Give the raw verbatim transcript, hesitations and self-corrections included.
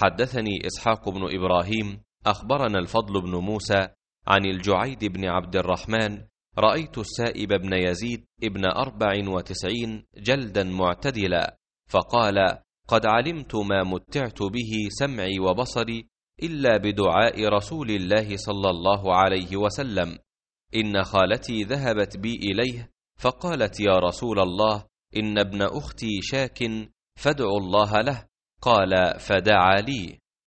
حدثني إسحاق بن إبراهيم أخبرنا الفضل بن موسى عن الجعيد بن عبد الرحمن: رأيت السائب بن يزيد ابن أربع وتسعين جلدا معتدلا، فقال: قد علمت ما متعت به سمعي وبصري إلا بدعاء رسول الله صلى الله عليه وسلم. إن خالتي ذهبت بي إليه فقالت: يا رسول الله، إن ابن أختي شاك فادعوا الله له. قال: فدعا لي.